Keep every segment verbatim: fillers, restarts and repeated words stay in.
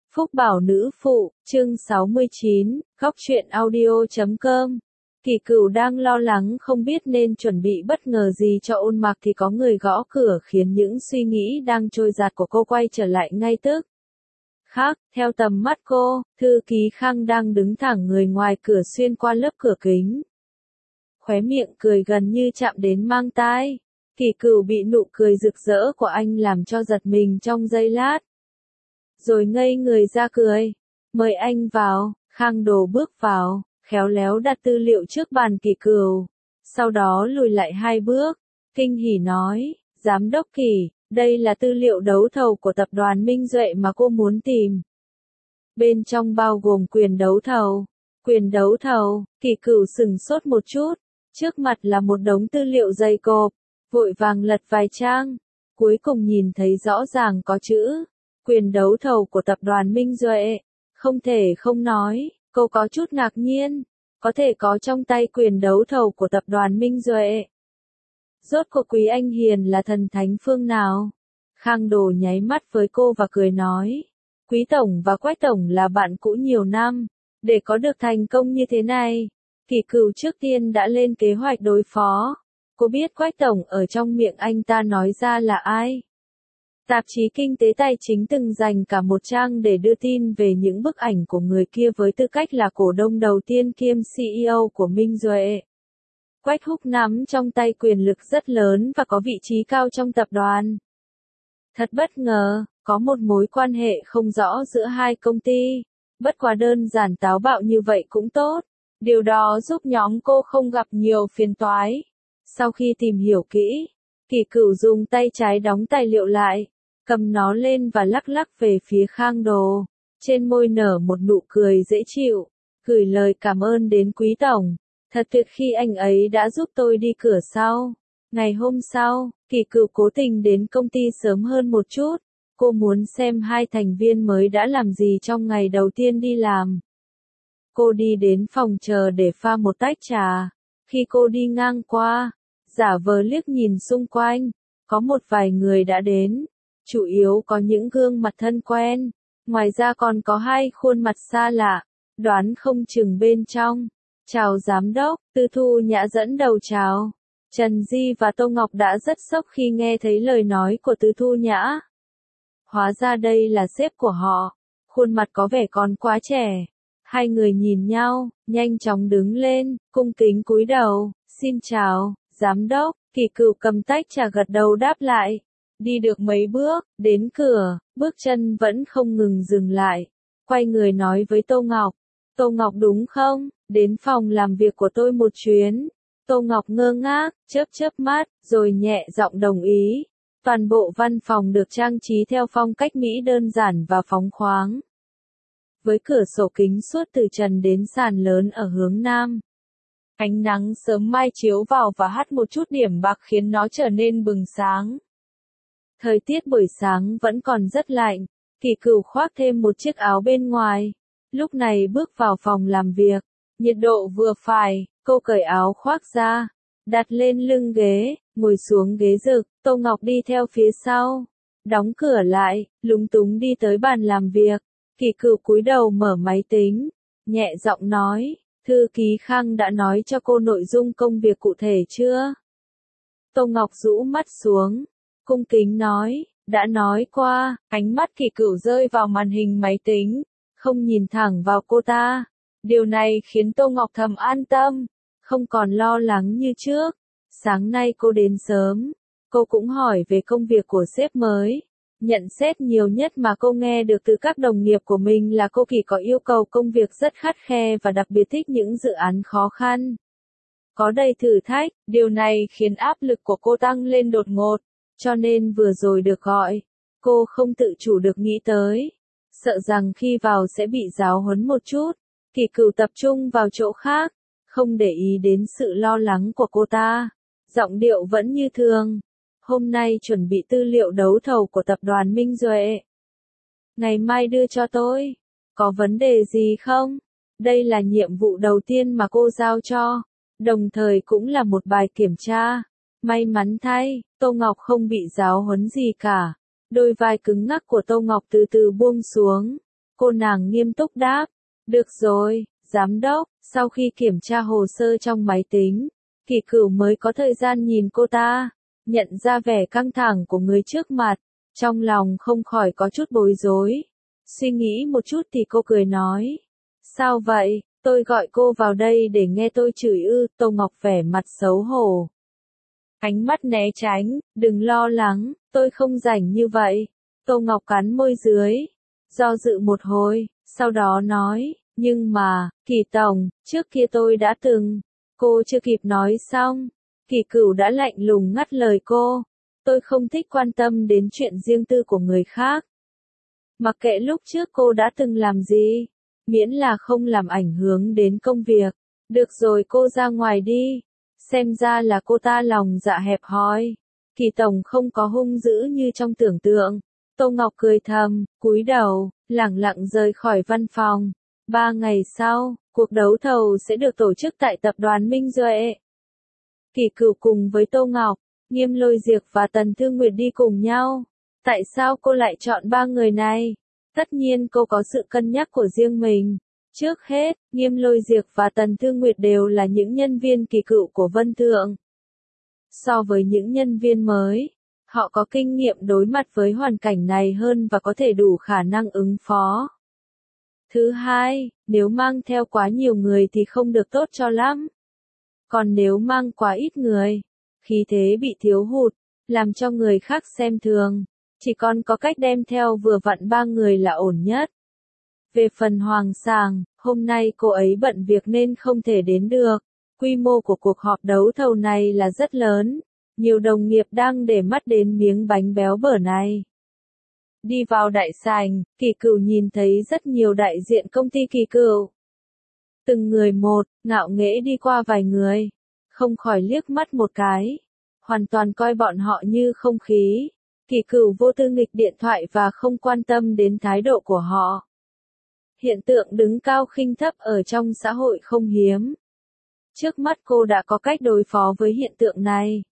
Phúc Bảo Nữ Phụ, chương sáu mươi chín, góc truyện audio chấm com. Kỳ Cửu đang lo lắng không biết nên chuẩn bị bất ngờ gì cho Ôn Mặc thì có người gõ cửa khiến những suy nghĩ đang trôi dạt của cô quay trở lại ngay tức khắc. Theo tầm mắt cô, thư ký Khang đang đứng thẳng người ngoài cửa xuyên qua lớp cửa kính. Khóe miệng cười gần như chạm đến mang tai. Kỳ Cửu bị nụ cười rực rỡ của anh làm cho giật mình trong giây lát. Rồi ngây người ra cười. Mời anh vào. Khang Đồ bước vào, khéo léo đặt tư liệu trước bàn Kỳ Cửu. Sau đó lùi lại hai bước, kinh hỉ nói, Giám đốc Kỳ, đây là tư liệu đấu thầu của tập đoàn Minh Duệ mà cô muốn tìm. Bên trong bao gồm quyền đấu thầu. Quyền đấu thầu, Kỳ Cửu sừng sốt một chút. Trước mặt là một đống tư liệu dày cộp, vội vàng lật vài trang. Cuối cùng nhìn thấy rõ ràng có chữ quyền đấu thầu của tập đoàn Minh Duệ. Không thể không nói, cô có chút ngạc nhiên, có thể có trong tay quyền đấu thầu của tập đoàn Minh Duệ. Rốt cuộc Quý Anh Hiền là thần thánh phương nào? Khang Đồ nháy mắt với cô và cười nói, Quý Tổng và Quách Tổng là bạn cũ nhiều năm, để có được thành công như thế này, Kỳ Cửu trước tiên đã lên kế hoạch đối phó. Cô biết Quách Tổng ở trong miệng anh ta nói ra là ai? Tạp chí Kinh tế Tài chính từng dành cả một trang để đưa tin về những bức ảnh của người kia với tư cách là cổ đông đầu tiên kiêm xê e ô của Minh Duệ. Quách Húc nắm trong tay quyền lực rất lớn và có vị trí cao trong tập đoàn. Thật bất ngờ, có một mối quan hệ không rõ giữa hai công ty. Bất quá đơn giản táo bạo như vậy cũng tốt. Điều đó giúp nhóm cô không gặp nhiều phiền toái. Sau khi tìm hiểu kỹ, Kỳ Cửu dùng tay trái đóng tài liệu lại, cầm nó lên và lắc lắc về phía Khang Đồ. Trên môi nở một nụ cười dễ chịu, gửi lời cảm ơn đến Quý Tổng. Thật tuyệt khi anh ấy đã giúp tôi đi cửa sau. Ngày hôm sau, Kỳ Cửu cố tình đến công ty sớm hơn một chút. Cô muốn xem hai thành viên mới đã làm gì trong ngày đầu tiên đi làm. Cô đi đến phòng chờ để pha một tách trà. Khi cô đi ngang qua, giả vờ liếc nhìn xung quanh, có một vài người đã đến. Chủ yếu có những gương mặt thân quen, ngoài ra còn có hai khuôn mặt xa lạ, đoán không chừng bên trong. Chào giám đốc, Tư Thu Nhã dẫn đầu chào. Trần Di và Tô Ngọc đã rất sốc khi nghe thấy lời nói của Tư Thu Nhã. Hóa ra đây là sếp của họ, khuôn mặt có vẻ còn quá trẻ. Hai người nhìn nhau, nhanh chóng đứng lên, cung kính cúi đầu, xin chào, giám đốc. Kỳ Cửu cầm tách trà gật đầu đáp lại. Đi được mấy bước, đến cửa, bước chân vẫn không ngừng dừng lại. Quay người nói với Tô Ngọc. Tô Ngọc đúng không? Đến phòng làm việc của tôi một chuyến. Tô Ngọc ngơ ngác, chớp chớp mắt, rồi nhẹ giọng đồng ý. Toàn bộ văn phòng được trang trí theo phong cách Mỹ đơn giản và phóng khoáng. Với cửa sổ kính suốt từ trần đến sàn lớn ở hướng nam. Ánh nắng sớm mai chiếu vào và hắt một chút điểm bạc khiến nó trở nên bừng sáng. Thời tiết buổi sáng vẫn còn rất lạnh, Kỳ Cửu khoác thêm một chiếc áo bên ngoài. Lúc này bước vào phòng làm việc, nhiệt độ vừa phải, cô cởi áo khoác ra, đặt lên lưng ghế, ngồi xuống ghế rực, Tô Ngọc đi theo phía sau, đóng cửa lại, lúng túng đi tới bàn làm việc. Kỳ Cửu cúi đầu mở máy tính, nhẹ giọng nói, thư ký Khang đã nói cho cô nội dung công việc cụ thể chưa? Tô Ngọc rũ mắt xuống, cung kính nói, đã nói qua. Ánh mắt Kỳ Cửu rơi vào màn hình máy tính, không nhìn thẳng vào cô ta. Điều này khiến Tô Ngọc thầm an tâm, không còn lo lắng như trước. Sáng nay cô đến sớm, cô cũng hỏi về công việc của sếp mới. Nhận xét nhiều nhất mà cô nghe được từ các đồng nghiệp của mình là cô Kỳ có yêu cầu công việc rất khắt khe và đặc biệt thích những dự án khó khăn, có đầy thử thách. Điều này khiến áp lực của cô tăng lên đột ngột, cho nên vừa rồi được gọi, cô không tự chủ được nghĩ tới. Sợ rằng khi vào sẽ bị giáo huấn một chút, Kỳ Cửu tập trung vào chỗ khác, không để ý đến sự lo lắng của cô ta. Giọng điệu vẫn như thường. Hôm nay chuẩn bị tư liệu đấu thầu của tập đoàn Minh Duệ. Ngày mai đưa cho tôi. Có vấn đề gì không? Đây là nhiệm vụ đầu tiên mà cô giao cho, đồng thời cũng là một bài kiểm tra. May mắn thay, Tô Ngọc không bị giáo huấn gì cả. Đôi vai cứng ngắc của Tô Ngọc từ từ buông xuống. Cô nàng nghiêm túc đáp. Được rồi, giám đốc. Sau khi kiểm tra hồ sơ trong máy tính, Kỳ Cửu mới có thời gian nhìn cô ta, nhận ra vẻ căng thẳng của người trước mặt, trong lòng không khỏi có chút bối rối. Suy nghĩ một chút thì cô cười nói. Sao vậy, tôi gọi cô vào đây để nghe tôi chửi ư? Tô Ngọc vẻ mặt xấu hổ. Ánh mắt né tránh, đừng lo lắng, tôi không rảnh như vậy. Tô Ngọc cắn môi dưới, do dự một hồi, sau đó nói, nhưng mà, Kỳ Tổng, trước kia tôi đã từng. Cô chưa kịp nói xong, Kỳ Cửu đã lạnh lùng ngắt lời cô. Tôi không thích quan tâm đến chuyện riêng tư của người khác. Mặc kệ lúc trước cô đã từng làm gì, miễn là không làm ảnh hưởng đến công việc. Được rồi, cô ra ngoài đi. Xem ra là cô ta lòng dạ hẹp hòi. Kỳ Tổng không có hung dữ như trong tưởng tượng. Tô Ngọc cười thầm, cúi đầu, lẳng lặng rời khỏi văn phòng. Ba ngày sau, cuộc đấu thầu sẽ được tổ chức tại tập đoàn Minh Duệ. Kỳ Cửu cùng với Tô Ngọc, Nghiêm Lôi Diệc và Tần Thư Nguyệt đi cùng nhau. Tại sao cô lại chọn ba người này? Tất nhiên cô có sự cân nhắc của riêng mình. Trước hết, Nghiêm Lôi Diệc và Tần Thư Nguyệt đều là những nhân viên Kỳ Cựu của Vân Thượng. So với những nhân viên mới, họ có kinh nghiệm đối mặt với hoàn cảnh này hơn và có thể đủ khả năng ứng phó. Thứ hai, nếu mang theo quá nhiều người thì không được tốt cho lắm. Còn nếu mang quá ít người, khí thế bị thiếu hụt, làm cho người khác xem thường. Chỉ còn có cách đem theo vừa vặn ba người là ổn nhất. Về phần Hoàng Sàng, hôm nay cô ấy bận việc nên không thể đến được. Quy mô của cuộc họp đấu thầu này là rất lớn. Nhiều đồng nghiệp đang để mắt đến miếng bánh béo bở này. Đi vào đại sảnh, Kỳ Cửu nhìn thấy rất nhiều đại diện công ty Kỳ Cửu. Từng người một, ngạo nghễ đi qua vài người. Không khỏi liếc mắt một cái. Hoàn toàn coi bọn họ như không khí. Kỳ Cửu vô tư nghịch điện thoại và không quan tâm đến thái độ của họ. Hiện tượng đứng cao khinh thấp ở trong xã hội không hiếm. Trước mắt cô đã có cách đối phó với hiện tượng này.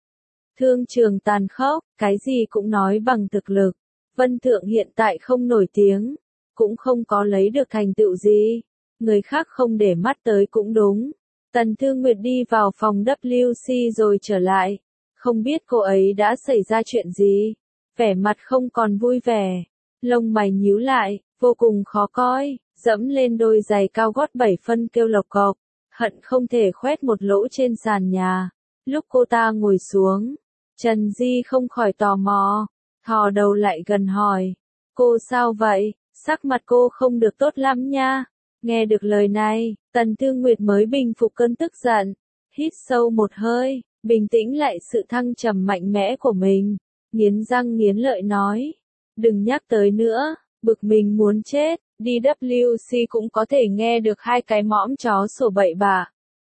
Thương trường tàn khốc, cái gì cũng nói bằng thực lực. Vân Thượng hiện tại không nổi tiếng, cũng không có lấy được thành tựu gì. Người khác không để mắt tới cũng đúng. Tần Thư Nguyệt đi vào phòng W C rồi trở lại. Không biết cô ấy đã xảy ra chuyện gì. Vẻ mặt không còn vui vẻ. Lông mày nhíu lại, vô cùng khó coi. Dẫm lên đôi giày cao gót bảy phân kêu lộc cộc. Hận không thể khoét một lỗ trên sàn nhà. Lúc cô ta ngồi xuống, Trần Di không khỏi tò mò. Thò đầu lại gần hỏi. Cô sao vậy? Sắc mặt cô không được tốt lắm nha. Nghe được lời này, Tần Thư Nguyệt mới bình phục cơn tức giận. Hít sâu một hơi, bình tĩnh lại sự thăng trầm mạnh mẽ của mình. Nghiến răng nghiến lợi nói. Đừng nhắc tới nữa, bực mình muốn chết. Đi W C cũng có thể nghe được hai cái mõm chó sổ bậy bạ.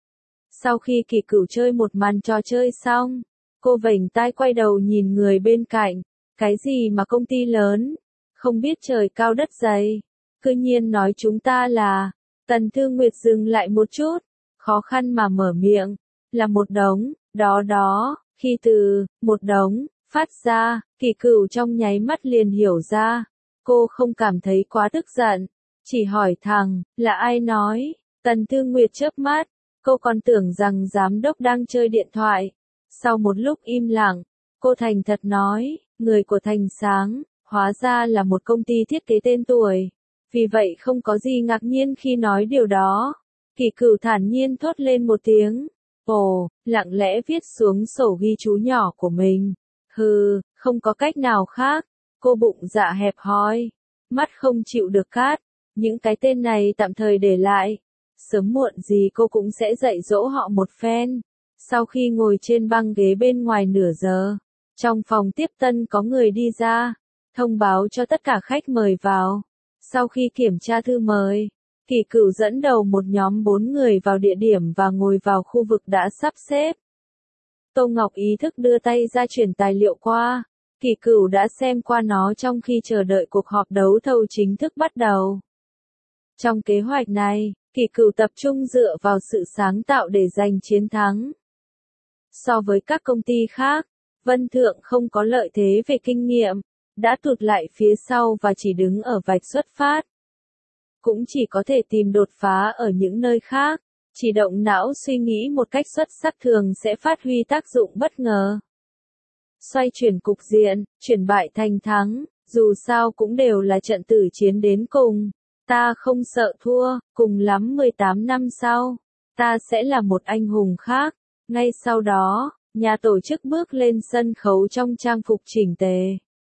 Sau khi Kỳ Cửu chơi một màn trò chơi xong, cô vểnh tai quay đầu nhìn người bên cạnh. Cái gì mà công ty lớn? Không biết trời cao đất dày. Cứ nhiên nói chúng ta là. Tần Thư Nguyệt dừng lại một chút. Khó khăn mà mở miệng. Là một đống. Đó đó. Khi từ. Một đống. Phát ra. Kỳ Cửu trong nháy mắt liền hiểu ra. Cô không cảm thấy quá tức giận. Chỉ hỏi thẳng. Là ai nói? Tần Thư Nguyệt chớp mắt. Cô còn tưởng rằng giám đốc đang chơi điện thoại. Sau một lúc im lặng, cô thành thật nói. Người của Thành Sáng, hóa ra là một công ty thiết kế tên tuổi. Vì vậy không có gì ngạc nhiên khi nói điều đó. Kỳ Cửu thản nhiên thốt lên một tiếng. Ồ, lặng lẽ viết xuống sổ ghi chú nhỏ của mình. Hừ, không có cách nào khác. Cô bụng dạ hẹp hòi. Mắt không chịu được cát. Những cái tên này tạm thời để lại. Sớm muộn gì cô cũng sẽ dạy dỗ họ một phen. Sau khi ngồi trên băng ghế bên ngoài nửa giờ. Trong phòng tiếp tân có người đi ra, thông báo cho tất cả khách mời vào. Sau khi kiểm tra thư mời, Kỳ Cửu dẫn đầu một nhóm bốn người vào địa điểm và ngồi vào khu vực đã sắp xếp. Tô Ngọc ý thức đưa tay ra chuyển tài liệu qua. Kỳ Cửu đã xem qua nó trong khi chờ đợi cuộc họp đấu thầu chính thức bắt đầu. Trong kế hoạch này, Kỳ Cửu tập trung dựa vào sự sáng tạo để giành chiến thắng. So với các công ty khác, Vân Thượng không có lợi thế về kinh nghiệm, đã tụt lại phía sau và chỉ đứng ở vạch xuất phát. cũng chỉ có thể tìm đột phá ở những nơi khác. Chỉ động não suy nghĩ một cách xuất sắc thường sẽ phát huy tác dụng bất ngờ. Xoay chuyển cục diện, chuyển bại thành thắng, dù sao cũng đều là trận tử chiến đến cùng. Ta không sợ thua, cùng lắm mười tám năm sau, ta sẽ là một anh hùng khác. Ngay sau đó, nhà tổ chức bước lên sân khấu trong trang phục chỉnh tề.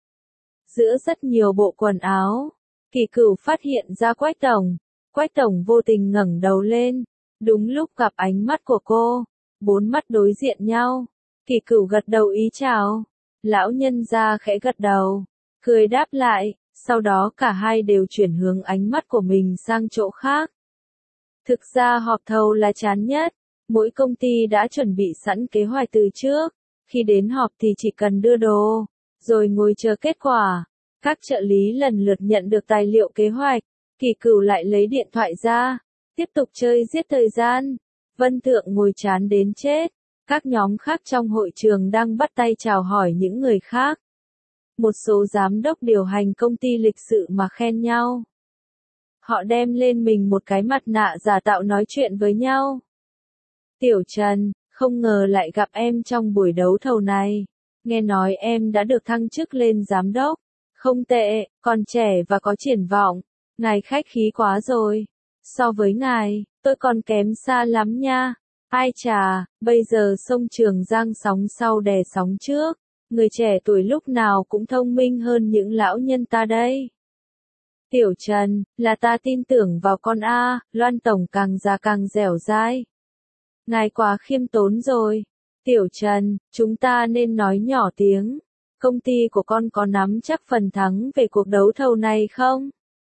Giữa rất nhiều bộ quần áo, Kỳ Cửu phát hiện ra Quách Tổng. Quách Tổng vô tình ngẩng đầu lên, đúng lúc gặp ánh mắt của cô, bốn mắt đối diện nhau. Kỳ Cửu gật đầu ý chào, lão nhân gia khẽ gật đầu, cười đáp lại, sau đó cả hai đều chuyển hướng ánh mắt của mình sang chỗ khác. Thực ra họp thầu là chán nhất, mỗi công ty đã chuẩn bị sẵn kế hoạch từ trước, khi đến họp thì chỉ cần đưa đồ, rồi ngồi chờ kết quả. Các trợ lý lần lượt nhận được tài liệu kế hoạch, Kỳ Cửu lại lấy điện thoại ra, tiếp tục chơi giết thời gian. Vân Thượng ngồi chán đến chết, các nhóm khác trong hội trường đang bắt tay chào hỏi những người khác. Một số giám đốc điều hành công ty lịch sự mà khen nhau. Họ đem lên mình một cái mặt nạ giả tạo nói chuyện với nhau. Tiểu Trần, không ngờ lại gặp em trong buổi đấu thầu này. Nghe nói em đã được thăng chức lên giám đốc. Không tệ, còn trẻ và có triển vọng. Ngài khách khí quá rồi. So với ngài, tôi còn kém xa lắm nha. Ai chà, bây giờ sông Trường Giang sóng sau đè sóng trước. Người trẻ tuổi lúc nào cũng thông minh hơn những lão nhân ta đây. Tiểu Trần, là ta tin tưởng vào con A, Loan Tổng càng già càng dẻo dai. Ngài quá khiêm tốn rồi. Tiểu Trần, chúng ta nên nói nhỏ tiếng. Công ty của con có nắm chắc phần thắng về cuộc đấu thầu này không?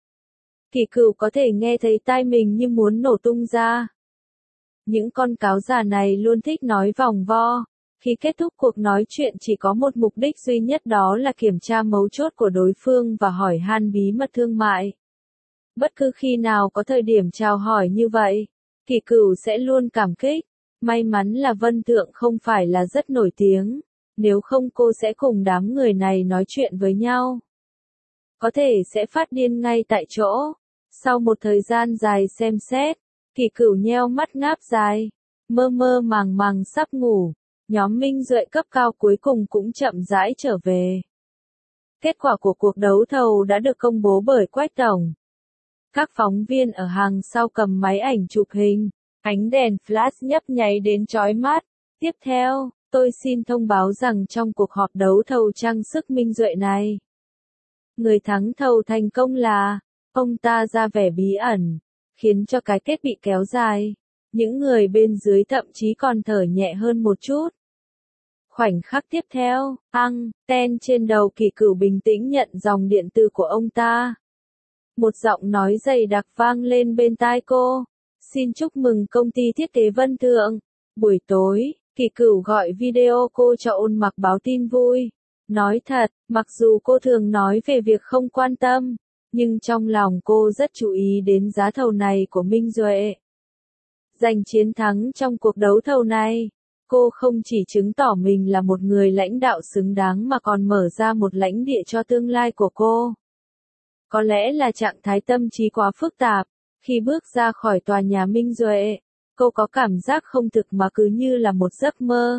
Kỳ Cửu có thể nghe thấy tai mình như muốn nổ tung ra. Những con cáo già này luôn thích nói vòng vo. Khi kết thúc cuộc nói chuyện chỉ có một mục đích duy nhất, đó là kiểm tra mấu chốt của đối phương và hỏi han bí mật thương mại. Bất cứ khi nào có thời điểm chào hỏi như vậy, Kỳ Cửu sẽ luôn cảm kích. May mắn là Vân Thượng không phải là rất nổi tiếng, nếu không cô sẽ cùng đám người này nói chuyện với nhau. Có thể sẽ phát điên ngay tại chỗ. Sau một thời gian dài xem xét, Kỳ Cửu nheo mắt ngáp dài, mơ mơ màng màng sắp ngủ. Nhóm Minh Duệ cấp cao cuối cùng cũng chậm rãi trở về. Kết quả của cuộc đấu thầu đã được công bố bởi Quách Tổng. Các phóng viên ở hàng sau cầm máy ảnh chụp hình, ánh đèn flash nhấp nháy đến chói mắt. Tiếp theo, tôi xin thông báo rằng trong cuộc họp đấu thầu trang sức Minh Duệ này, người thắng thầu thành công là, ông ta ra vẻ bí ẩn, khiến cho cái kết bị kéo dài. Những người bên dưới thậm chí còn thở nhẹ hơn một chút. Khoảnh khắc tiếp theo, ang, ten trên đầu Kỳ Cửu bình tĩnh nhận dòng điện tử của ông ta. Một giọng nói dày đặc vang lên bên tai cô. Xin chúc mừng công ty thiết kế Vân Thượng. Buổi tối, Kỳ Cửu gọi video cô cho Ôn Mặc báo tin vui. Nói thật, mặc dù cô thường nói về việc không quan tâm, nhưng trong lòng cô rất chú ý đến giá thầu này của Minh Duệ. Giành chiến thắng trong cuộc đấu thầu này, cô không chỉ chứng tỏ mình là một người lãnh đạo xứng đáng mà còn mở ra một lãnh địa cho tương lai của cô. Có lẽ là trạng thái tâm trí quá phức tạp, khi bước ra khỏi tòa nhà Minh Duệ, cô có cảm giác không thực mà cứ như là một giấc mơ.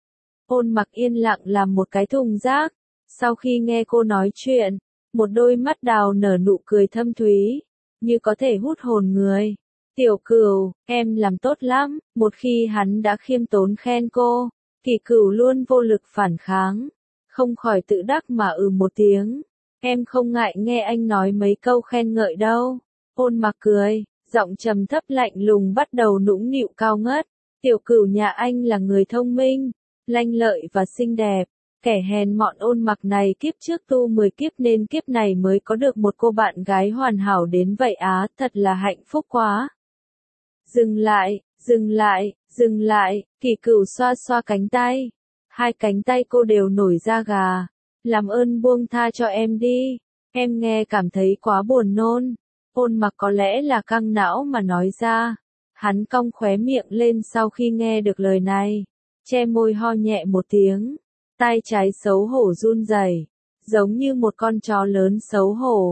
Ôn Mặc yên lặng làm một cái thùng rác, sau khi nghe cô nói chuyện, một đôi mắt đào nở nụ cười thâm thúy, như có thể hút hồn người. Tiểu Cửu, em làm tốt lắm. Một khi hắn đã khiêm tốn khen cô, Kỳ Cửu luôn vô lực phản kháng, không khỏi tự đắc mà ừ một tiếng. Em không ngại nghe anh nói mấy câu khen ngợi đâu. Ôn Mặc cười, giọng trầm thấp lạnh lùng bắt đầu nũng nịu cao ngất. Tiểu Cửu nhà anh là người thông minh, lanh lợi và xinh đẹp. Kẻ hèn mọn Ôn Mặc này kiếp trước tu mười kiếp nên kiếp này mới có được một cô bạn gái hoàn hảo đến vậy á, thật là hạnh phúc quá. Dừng lại, dừng lại, dừng lại, Kỳ Cửu xoa xoa cánh tay. Hai cánh tay cô đều nổi da gà. Làm ơn buông tha cho em đi, em nghe cảm thấy quá buồn nôn. Ôn Mặc có lẽ là căng não mà nói ra. Hắn cong khóe miệng lên sau khi nghe được lời này, che môi ho nhẹ một tiếng. Tai trái xấu hổ run rẩy, giống như một con chó lớn xấu hổ.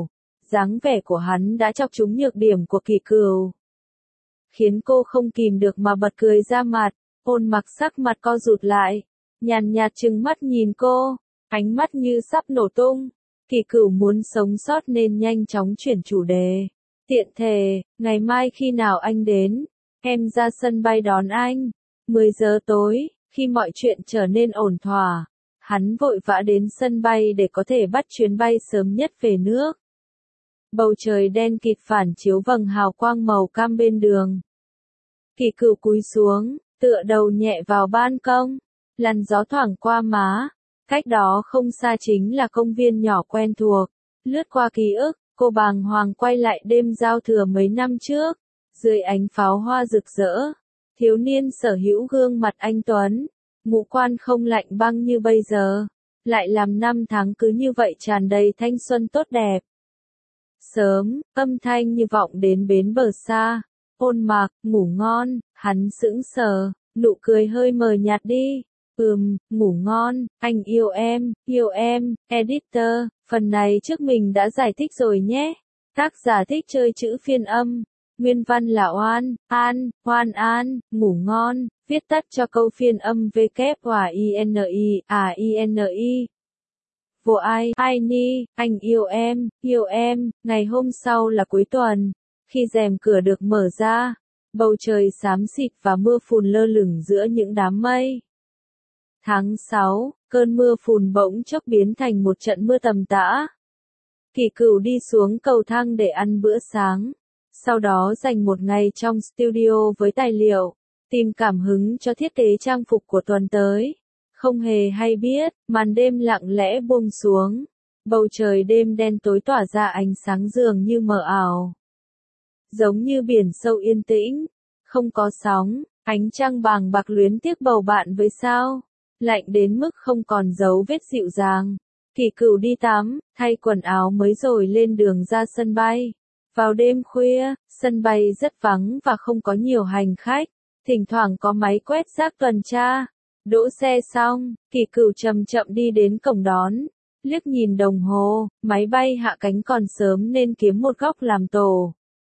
dáng vẻ của hắn đã chọc trúng nhược điểm của Kỳ Cửu, khiến cô không kìm được mà bật cười ra mặt. Ôn Mặc sắc mặt co rụt lại, nhàn nhạt trừng mắt nhìn cô, ánh mắt như sắp nổ tung. Kỳ Cửu muốn sống sót nên nhanh chóng chuyển chủ đề. Tiện thể, ngày mai khi nào anh đến, em ra sân bay đón anh. mười giờ tối, khi mọi chuyện trở nên ổn thỏa, hắn vội vã đến sân bay để có thể bắt chuyến bay sớm nhất về nước. Bầu trời đen kịt phản chiếu vầng hào quang màu cam bên đường. Kỳ Cửu cúi xuống, tựa đầu nhẹ vào ban công, làn gió thoảng qua má. Cách đó không xa chính là công viên nhỏ quen thuộc. Lướt qua ký ức, cô bàng hoàng quay lại đêm giao thừa mấy năm trước. Dưới ánh pháo hoa rực rỡ, thiếu niên sở hữu gương mặt anh tuấn, ngũ quan không lạnh băng như bây giờ, lại làm năm tháng cứ như vậy tràn đầy thanh xuân tốt đẹp. Sớm, âm thanh như vọng đến bến bờ xa. Ôn Mặc, ngủ ngon. Hắn sững sờ, nụ cười hơi mờ nhạt đi. Ừm, ngủ ngon, anh yêu em, yêu em. Editor, phần này trước mình đã giải thích rồi nhé. Tác giả thích chơi chữ phiên âm. Nguyên văn là Oan, An, Hoan An, ngủ ngon, viết tắt cho câu phiên âm W và I N I, à I N I. Vô ai, ai ni, anh yêu em, yêu em. Ngày hôm sau là cuối tuần. Khi rèm cửa được mở ra, bầu trời xám xịt và mưa phùn lơ lửng giữa những đám mây. Tháng sáu, cơn mưa phùn bỗng chốc biến thành một trận mưa tầm tã. Kỳ Cửu đi xuống cầu thang để ăn bữa sáng, sau đó dành một ngày trong studio với tài liệu, tìm cảm hứng cho thiết kế trang phục của tuần tới. Không hề hay biết, màn đêm lặng lẽ buông xuống, bầu trời đêm đen tối tỏa ra ánh sáng dường như mờ ảo. Giống như biển sâu yên tĩnh, không có sóng, ánh trăng bàng bạc luyến tiếc bầu bạn với sao. Lạnh đến mức không còn dấu vết dịu dàng. Kỳ Cửu đi tắm, thay quần áo mới rồi lên đường ra sân bay. Vào đêm khuya, sân bay rất vắng và không có nhiều hành khách. Thỉnh thoảng có máy quét rác tuần tra. Đỗ xe xong, Kỳ Cửu chậm chậm đi đến cổng đón. Liếc nhìn đồng hồ, máy bay hạ cánh còn sớm nên kiếm một góc làm tổ.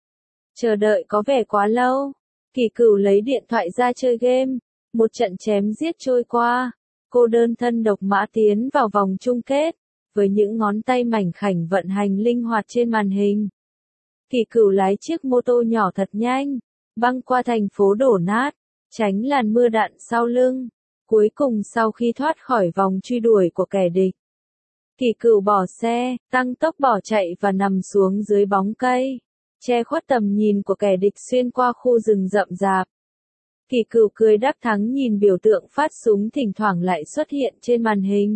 Chờ đợi có vẻ quá lâu. Kỳ Cửu lấy điện thoại ra chơi game. Một trận chém giết trôi qua. Cô đơn thân độc mã tiến vào vòng chung kết, với những ngón tay mảnh khảnh vận hành linh hoạt trên màn hình. Kỳ Cửu lái chiếc mô tô nhỏ thật nhanh, băng qua thành phố đổ nát, tránh làn mưa đạn sau lưng. Cuối cùng sau khi thoát khỏi vòng truy đuổi của kẻ địch, Kỳ Cửu bỏ xe, tăng tốc bỏ chạy và nằm xuống dưới bóng cây, che khuất tầm nhìn của kẻ địch xuyên qua khu rừng rậm rạp. Kỳ Cửu cười đắc thắng nhìn biểu tượng phát súng thỉnh thoảng lại xuất hiện trên màn hình.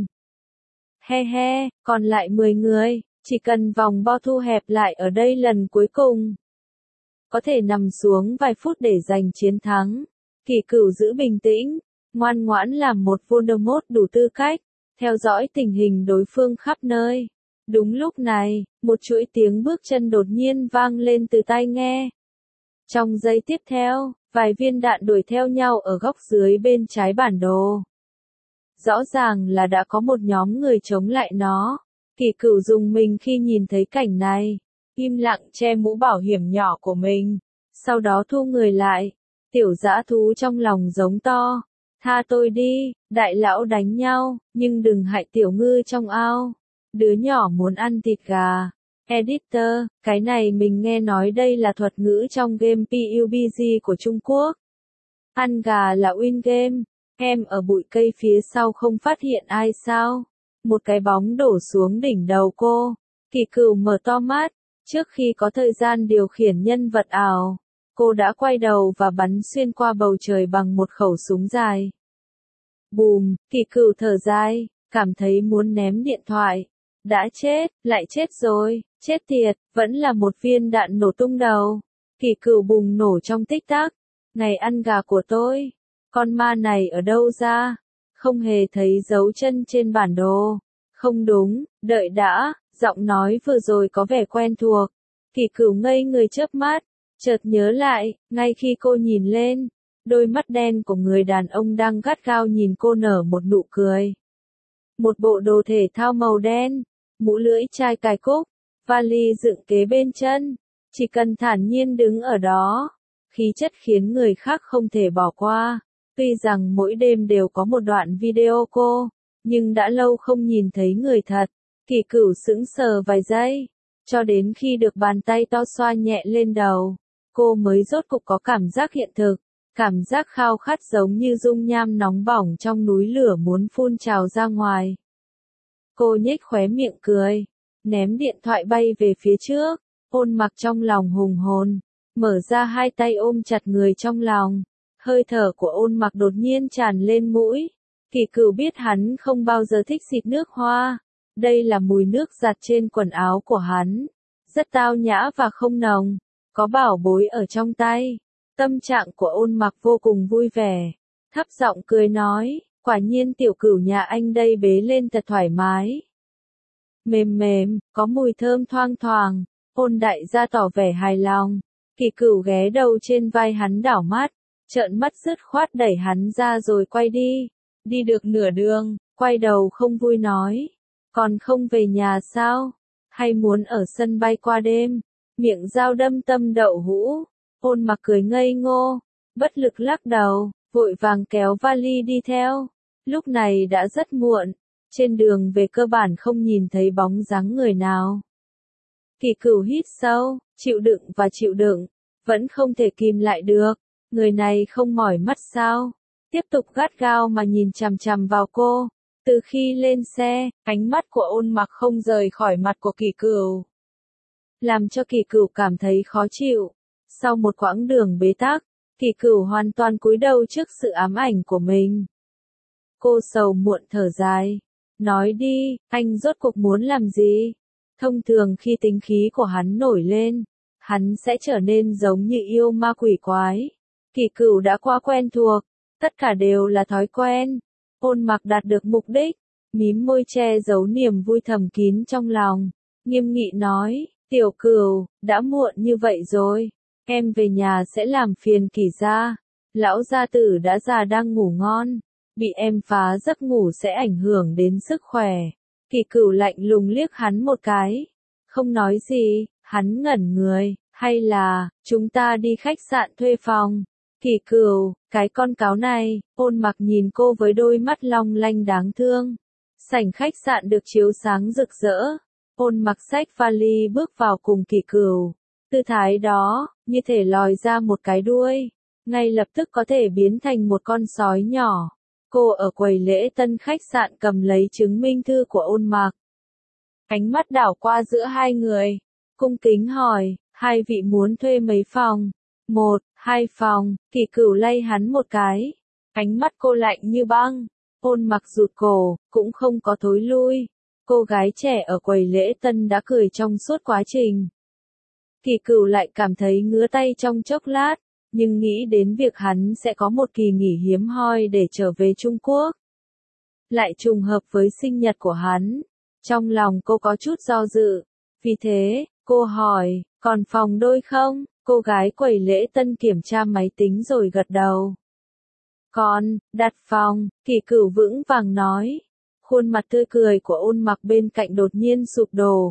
He he, còn lại mười người, chỉ cần vòng bo thu hẹp lại ở đây lần cuối cùng. Có thể nằm xuống vài phút để giành chiến thắng. Kỳ Cửu giữ bình tĩnh, ngoan ngoãn làm một Voldemort đủ tư cách, theo dõi tình hình đối phương khắp nơi. Đúng lúc này, một chuỗi tiếng bước chân đột nhiên vang lên từ tai nghe. Trong giây tiếp theo, vài viên đạn đuổi theo nhau ở góc dưới bên trái bản đồ. Rõ ràng là đã có một nhóm người chống lại nó. Kỳ Cửu rùng mình khi nhìn thấy cảnh này, im lặng che mũ bảo hiểm nhỏ của mình, sau đó thu người lại. Tiểu dã thú trong lòng giống to, tha tôi đi, đại lão đánh nhau, nhưng đừng hại tiểu ngư trong ao. Đứa nhỏ muốn ăn thịt gà. Editor, cái này mình nghe nói đây là thuật ngữ trong game pê u bê giê của Trung Quốc. Ăn gà là win game. Em ở bụi cây phía sau không phát hiện ai sao? Một cái bóng đổ xuống đỉnh đầu cô. Kỳ Cửu mở to mắt. Trước khi có thời gian điều khiển nhân vật ảo, cô đã quay đầu và bắn xuyên qua bầu trời bằng một khẩu súng dài. Bùm, Kỳ Cửu thở dài, cảm thấy muốn ném điện thoại. Đã chết, lại chết rồi, chết tiệt, vẫn là một viên đạn nổ tung đầu. Kỳ Cửu bùng nổ trong tích tắc. Ngày ăn gà của tôi, con ma này ở đâu ra? Không hề thấy dấu chân trên bản đồ. Không đúng, đợi đã, giọng nói vừa rồi có vẻ quen thuộc. Kỳ Cửu ngây người chớp mắt, chợt nhớ lại, ngay khi cô nhìn lên, đôi mắt đen của người đàn ông đang gắt gao nhìn cô nở một nụ cười. Một bộ đồ thể thao màu đen, mũ lưỡi chai cài cúc, vali dựng kế bên chân, chỉ cần thản nhiên đứng ở đó, khí chất khiến người khác không thể bỏ qua. Tuy rằng mỗi đêm đều có một đoạn video cô, nhưng đã lâu không nhìn thấy người thật. Kỳ Cửu sững sờ vài giây, cho đến khi được bàn tay to xoa nhẹ lên đầu, cô mới rốt cục có cảm giác hiện thực, cảm giác khao khát giống như dung nham nóng bỏng trong núi lửa muốn phun trào ra ngoài. Cô nhếch khóe miệng cười, ném điện thoại bay về phía trước, Ôn Mặc trong lòng hùng hồn, mở ra hai tay ôm chặt người trong lòng. Hơi thở của Ôn Mặc đột nhiên tràn lên mũi. Kỳ Cửu biết hắn không bao giờ thích xịt nước hoa. Đây là mùi nước giặt trên quần áo của hắn. Rất tao nhã và không nồng. Có bảo bối ở trong tay. Tâm trạng của Ôn Mặc vô cùng vui vẻ. Thấp giọng cười nói, quả nhiên tiểu Cửu nhà anh đây bế lên thật thoải mái. Mềm mềm, có mùi thơm thoang thoảng. Ôn đại gia tỏ vẻ hài lòng. Kỳ Cửu ghé đầu trên vai hắn đảo mắt. Trợn mắt dứt khoát đẩy hắn ra rồi quay đi. Đi được nửa đường, quay đầu không vui nói. Còn không về nhà sao? Hay muốn ở sân bay qua đêm? Miệng dao đâm tâm đậu hũ. Ôn Mặc cười ngây ngô, bất lực lắc đầu, vội vàng kéo vali đi theo. Lúc này đã rất muộn, trên đường về cơ bản không nhìn thấy bóng dáng người nào. Kỳ Cửu hít sâu, chịu đựng và chịu đựng, vẫn không thể kìm lại được. Người này không mỏi mắt sao? Tiếp tục gắt gao mà nhìn chằm chằm vào cô. Từ khi lên xe, ánh mắt của Ôn Mặc không rời khỏi mặt của Kỳ Cửu, làm cho Kỳ Cửu cảm thấy khó chịu. Sau một quãng đường bế tắc, Kỳ Cửu hoàn toàn cúi đầu trước sự ám ảnh của mình. Cô sầu muộn thở dài, nói đi, anh rốt cuộc muốn làm gì? Thông thường khi tính khí của hắn nổi lên, hắn sẽ trở nên giống như yêu ma quỷ quái. Kỳ Cửu đã quá quen thuộc, tất cả đều là thói quen. Ôn Mặc đạt được mục đích, mím môi che giấu niềm vui thầm kín trong lòng, nghiêm nghị nói, tiểu Cửu, đã muộn như vậy rồi, em về nhà sẽ làm phiền Kỳ gia. Lão gia tử đã già đang ngủ ngon, bị em phá giấc ngủ sẽ ảnh hưởng đến sức khỏe. Kỳ Cửu lạnh lùng liếc hắn một cái, không nói gì, hắn ngẩn người, hay là, chúng ta đi khách sạn thuê phòng. Kỳ Cửu, cái con cáo này. Ôn Mặc nhìn cô với đôi mắt long lanh đáng thương. Sảnh khách sạn được chiếu sáng rực rỡ. Ôn Mặc xách vali bước vào cùng Kỳ Cửu. Tư thái đó, như thể lòi ra một cái đuôi, ngay lập tức có thể biến thành một con sói nhỏ. Cô ở quầy lễ tân khách sạn cầm lấy chứng minh thư của Ôn Mặc. Ánh mắt đảo qua giữa hai người, cung kính hỏi, hai vị muốn thuê mấy phòng? Một, hai phòng. Kỳ Cửu lay hắn một cái. Ánh mắt cô lạnh như băng. Ôn Mặc rụt cổ, cũng không có thối lui. Cô gái trẻ ở quầy lễ tân đã cười trong suốt quá trình. Kỳ Cửu lại cảm thấy ngứa tay trong chốc lát, nhưng nghĩ đến việc hắn sẽ có một kỳ nghỉ hiếm hoi để trở về Trung Quốc. Lại trùng hợp với sinh nhật của hắn. Trong lòng cô có chút do dự. Vì thế, cô hỏi, còn phòng đôi không? Cô gái quầy lễ tân kiểm tra máy tính rồi gật đầu. Còn, đặt phòng. Kỳ Cửu vững vàng nói. Khuôn mặt tươi cười của Ôn Mặc bên cạnh đột nhiên sụp đổ.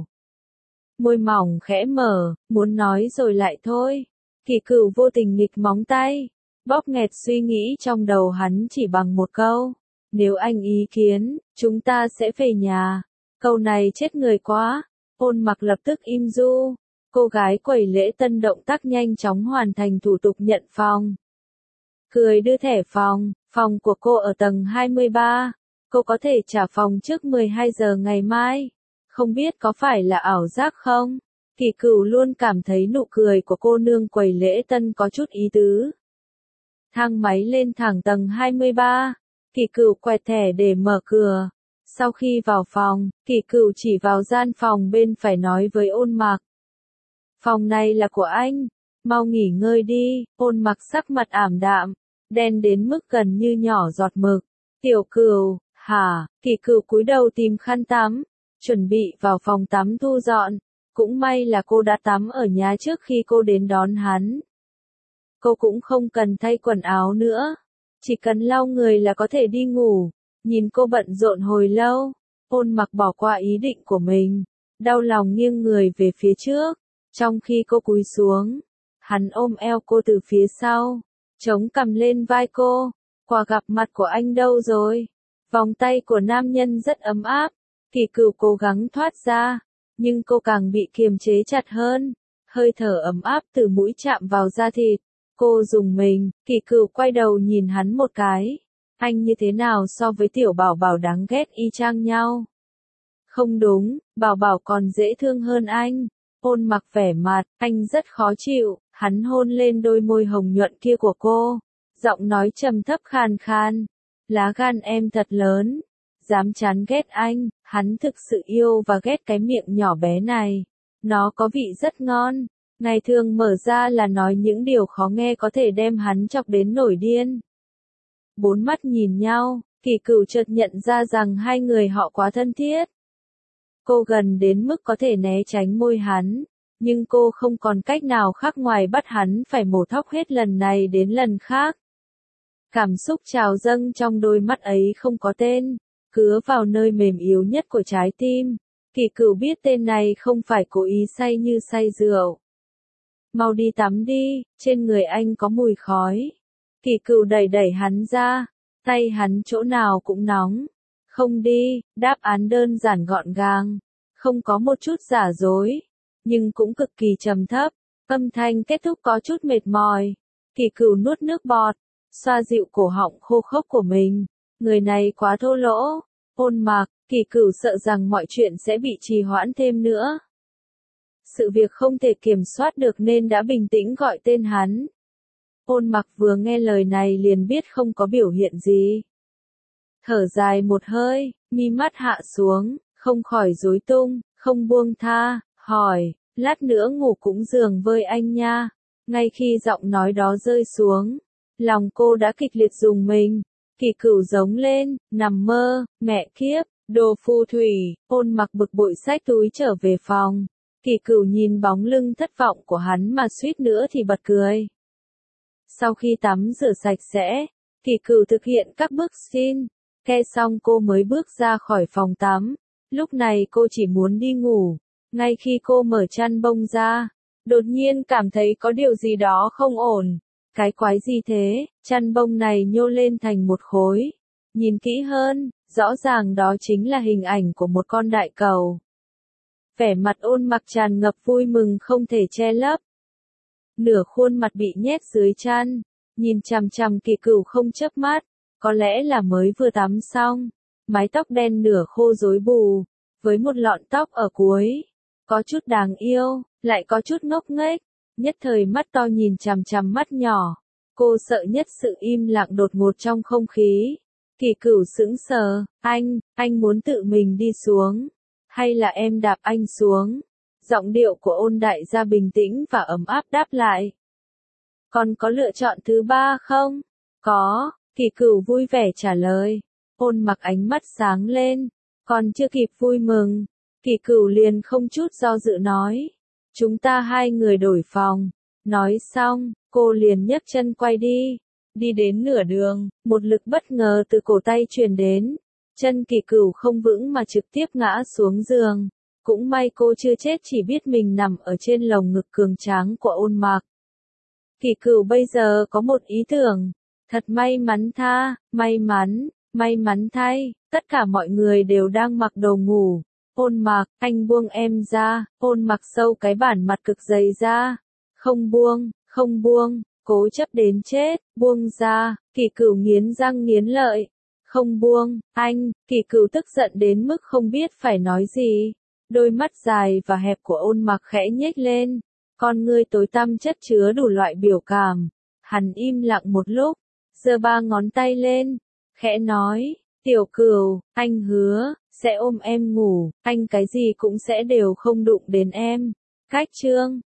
Môi mỏng khẽ mở, muốn nói rồi lại thôi. Kỳ Cửu vô tình nghịch móng tay, bóp nghẹt suy nghĩ trong đầu hắn chỉ bằng một câu. Nếu anh ý kiến, chúng ta sẽ về nhà. Câu này chết người quá. Ôn Mặc lập tức im du. Cô gái quầy lễ tân động tác nhanh chóng hoàn thành thủ tục nhận phòng. Cười đưa thẻ phòng, phòng của cô ở tầng hai mươi ba. Cô có thể trả phòng trước mười hai giờ ngày mai. Không biết có phải là ảo giác không? Kỳ Cửu luôn cảm thấy nụ cười của cô nương quầy lễ tân có chút ý tứ. Thang máy lên thẳng tầng hai mươi ba. Kỳ Cửu quẹt thẻ để mở cửa. Sau khi vào phòng, Kỳ Cửu chỉ vào gian phòng bên phải nói với Ôn Mặc. Phòng này là của anh, mau nghỉ ngơi đi. Ôn Mặc sắc mặt ảm đạm, đen đến mức gần như nhỏ giọt mực. Tiểu Cửu, hả? Kỳ Cửu cúi đầu tìm khăn tắm, chuẩn bị vào phòng tắm thu dọn. Cũng may là cô đã tắm ở nhà trước khi cô đến đón hắn. Cô cũng không cần thay quần áo nữa, chỉ cần lau người là có thể đi ngủ. Nhìn cô bận rộn hồi lâu, Ôn Mặc bỏ qua ý định của mình, đau lòng nghiêng người về phía trước, trong khi cô cúi xuống. Hắn ôm eo cô từ phía sau, chống cằm lên vai cô. Quà gặp mặt của anh đâu rồi? Vòng tay của nam nhân rất ấm áp. Kỳ Cửu cố gắng thoát ra, nhưng cô càng bị kiềm chế chặt hơn. Hơi thở ấm áp từ mũi chạm vào da thịt. Cô rùng mình. Kỳ Cửu quay đầu nhìn hắn một cái. Anh như thế nào so với tiểu bảo bảo đáng ghét y chang nhau? Không đúng, bảo bảo còn dễ thương hơn anh. Ôn Mặc vẻ mặt, anh rất khó chịu. Hắn hôn lên đôi môi hồng nhuận kia của cô. Giọng nói trầm thấp khàn khan. Lá gan em thật lớn. Dám chán ghét anh. Hắn thực sự yêu và ghét cái miệng nhỏ bé này. Nó có vị rất ngon. Ngày thường mở ra là nói những điều khó nghe có thể đem hắn chọc đến nổi điên. Bốn mắt nhìn nhau, Kỳ Cửu chợt nhận ra rằng hai người họ quá thân thiết. Cô gần đến mức có thể né tránh môi hắn, nhưng cô không còn cách nào khác ngoài bắt hắn phải mổ thóc hết lần này đến lần khác. Cảm xúc trào dâng trong đôi mắt ấy không có tên, cứa vào nơi mềm yếu nhất của trái tim. Kỳ Cửu biết tên này không phải cố ý say như say rượu. Mau đi tắm đi, trên người anh có mùi khói. Kỳ Cửu đẩy đẩy hắn ra, tay hắn chỗ nào cũng nóng. Không đi, đáp án đơn giản gọn gàng, không có một chút giả dối, nhưng cũng cực kỳ trầm thấp. Âm thanh kết thúc có chút mệt mỏi. Kỳ Cửu nuốt nước bọt, xoa dịu cổ họng khô khốc của mình. Người này quá thô lỗ. Ôn Mặc, Kỳ Cửu sợ rằng mọi chuyện sẽ bị trì hoãn thêm nữa. Sự việc không thể kiểm soát được nên đã bình tĩnh gọi tên hắn. Ôn Mặc vừa nghe lời này liền biết không có biểu hiện gì. Thở dài một hơi, mi mắt hạ xuống, không khỏi rối tung, không buông tha, hỏi, lát nữa ngủ cũng giường với anh nha. Ngay khi giọng nói đó rơi xuống, lòng cô đã kịch liệt rùng mình. Kỳ Cửu giống lên, nằm mơ, mẹ kiếp, đồ phù thủy. Ôn Mặc bực bội xách túi trở về phòng. Kỳ Cửu nhìn bóng lưng thất vọng của hắn mà suýt nữa thì bật cười. Sau khi tắm rửa sạch sẽ, Kỳ Cửu thực hiện các bước xin, ke xong cô mới bước ra khỏi phòng tắm. Lúc này cô chỉ muốn đi ngủ. Ngay khi cô mở chăn bông ra, đột nhiên cảm thấy có điều gì đó không ổn. Cái quái gì thế? Chăn bông này nhô lên thành một khối. Nhìn kỹ hơn, rõ ràng đó chính là hình ảnh của một con đại cầu. Vẻ mặt Ôn Mặc tràn ngập vui mừng không thể che lấp. Nửa khuôn mặt bị nhét dưới chăn, nhìn chằm chằm Kỳ Cửu không chớp mắt. Có lẽ là mới vừa tắm xong, mái tóc đen nửa khô rối bù, với một lọn tóc ở cuối. Có chút đáng yêu, lại có chút ngốc nghếch. Nhất thời mắt to nhìn chằm chằm mắt nhỏ. Cô sợ nhất sự im lặng đột ngột trong không khí. Kỳ Cửu sững sờ, anh, anh muốn tự mình đi xuống. Hay là em đạp anh xuống? Giọng điệu của Ôn đại gia bình tĩnh và ấm áp đáp lại. Còn có lựa chọn thứ ba không? Có, Kỳ Cửu vui vẻ trả lời. Ôn Mặc ánh mắt sáng lên. Còn chưa kịp vui mừng, Kỳ Cửu liền không chút do dự nói. Chúng ta hai người đổi phòng. Nói xong, cô liền nhấc chân quay đi. Đi đến nửa đường, một lực bất ngờ từ cổ tay truyền đến. Chân Kỳ Cửu không vững mà trực tiếp ngã xuống giường. Cũng may cô chưa chết, chỉ biết mình nằm ở trên lồng ngực cường tráng của Ôn Mặc. Kỳ Cửu bây giờ có một ý tưởng. Thật may mắn tha, may mắn, may mắn thay, tất cả mọi người đều đang mặc đồ ngủ. Ôn Mặc, anh buông em ra. Ôn Mặc sâu cái bản mặt cực dày ra. Không buông, không buông, cố chấp đến chết, buông ra. Kỳ Cửu nghiến răng nghiến lợi. Không buông, anh. Kỳ Cửu tức giận đến mức không biết phải nói gì. Đôi mắt dài và hẹp của Ôn Mặc khẽ nhếch lên. Con ngươi tối tăm chất chứa đủ loại biểu cảm. Hắn im lặng một lúc, giơ ba ngón tay lên, khẽ nói, Tiểu Cửu, anh hứa, sẽ ôm em ngủ, anh cái gì cũng sẽ đều không đụng đến em. Cách chương